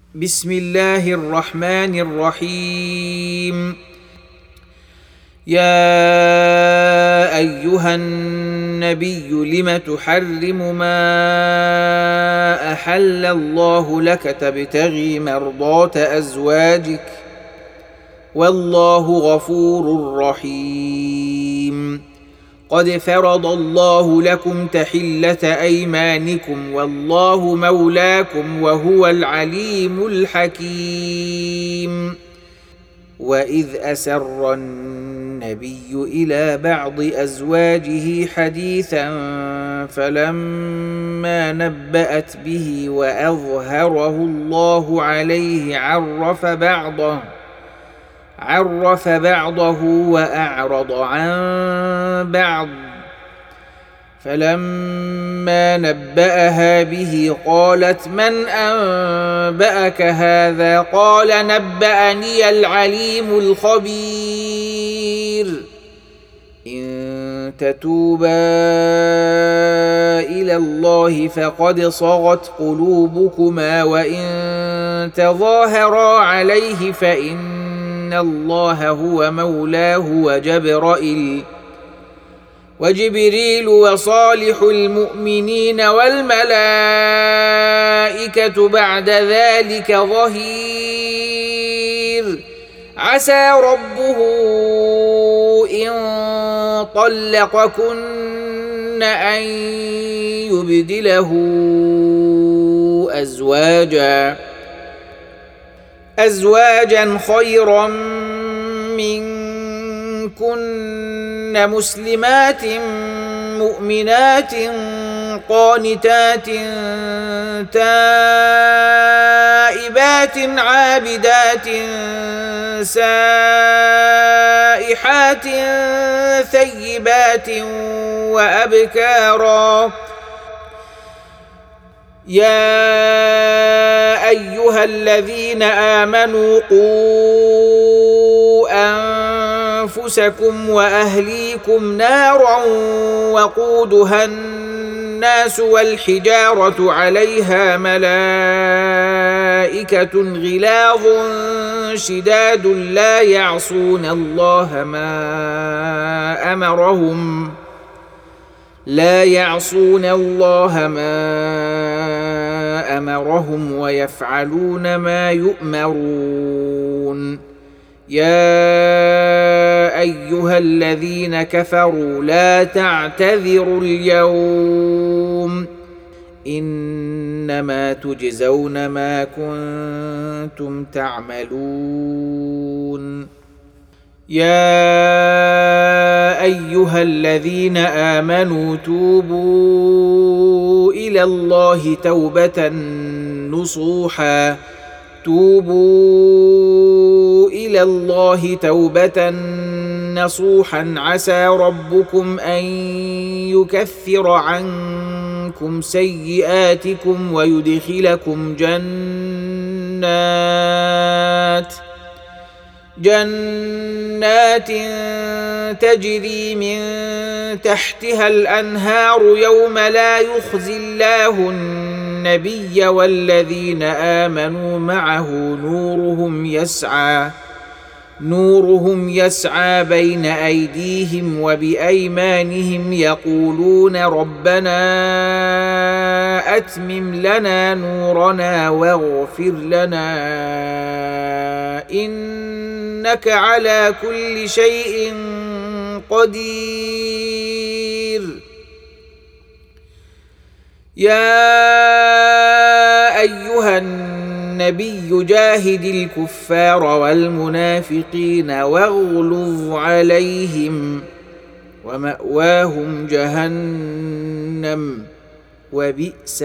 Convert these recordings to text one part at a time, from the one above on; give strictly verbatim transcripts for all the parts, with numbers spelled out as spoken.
بسم الله الرحمن الرحيم. يا أيها النبي لم تحرم ما أحل الله لك تبتغي مرضات أزواجك والله غفور رحيم. قد فرض الله لكم تحلة أيمانكم والله مولاكم وهو العليم الحكيم. وإذ أسر النبي إلى بعض أزواجه حديثا فلما نبأت به وأظهره الله عليه عرف بعضه عرف بعضه وأعرض عن بعض، فلما نبأها به قالت من أنبأك هذا؟ قال نبأني العليم الخبير. إن تتوبا إلى الله فقد صغت قلوبكما وإن تظاهرا عليه فإن إن الله هو مولاه وجبرائيل وجبريل وصالح المؤمنين والملائكة بعد ذلك ظهير. عسى ربه إن طلقكن أن يبدله أزواجا أزواجا خيرا منكن مسلمات مؤمنات قانتات تائبات عابدات سائحات ثيبات وأبكارا. يا أيها الذين آمنوا قوا أنفسكم وأهليكم نارا وقودها الناس والحجارة عليها ملائكة غلاظ شداد لا يعصون الله ما أمرهم لا يعصون الله ما أمرهم ويفعلون ما يؤمرون. يا أيها الذين كفروا لا تعتذروا اليوم إنما تجزون ما كنتم تعملون. يا أيها الذين آمنوا توبوا إلى الله توبة نصوحا توبوا إلى الله توبة نصوحا عسى ربكم أن يكفر عنكم سيئاتكم ويدخلكم جنات جنات تجري من تحتها الأنهار يوم لا يخزي الله النبي والذين آمنوا معه نورهم يسعى نورهم يسعى بين أيديهم وبأيمانهم يقولون ربنا أتمم لنا نورنا واغفر لنا إنك على كل شيء قدير. يا أيها النبي جاهد الكفار والمنافقين واغلظ عليهم ومأواهم جهنم وبئس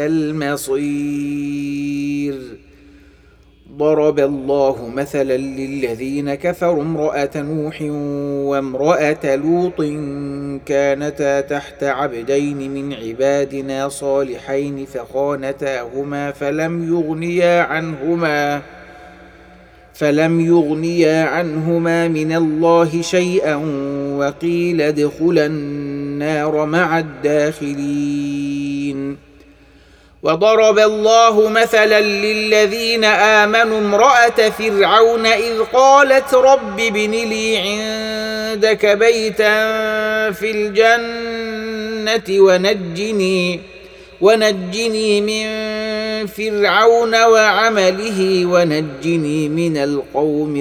المصير. ضرب الله مثلا للذين كفروا امرأة نوح وامرأة لوط كانتا تحت عبدين من عبادنا صالحين فخانتاهما فلم يغنيا عنهما فلم يغنيا عنهما من الله شيئا وقيل ادخلا النار مع الداخلين. وضرب الله مثلا للذين آمنوا امرأة فرعون إذ قالت رب ابن لي عندك بيتا في الجنة ونجني ونجني من فرعون وعمله ونجني من القوم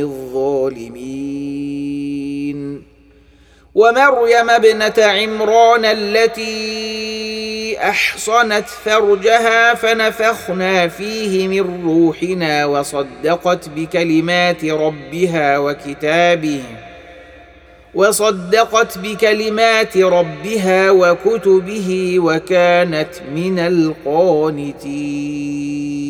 الظالمين. ومريم ابنة عمران التي أحصنت فرجها فنفخنا فيه من روحنا وصدقت بكلمات ربها وكتابه وصدقت بكلمات ربها وكتبه وكانت من القانتين.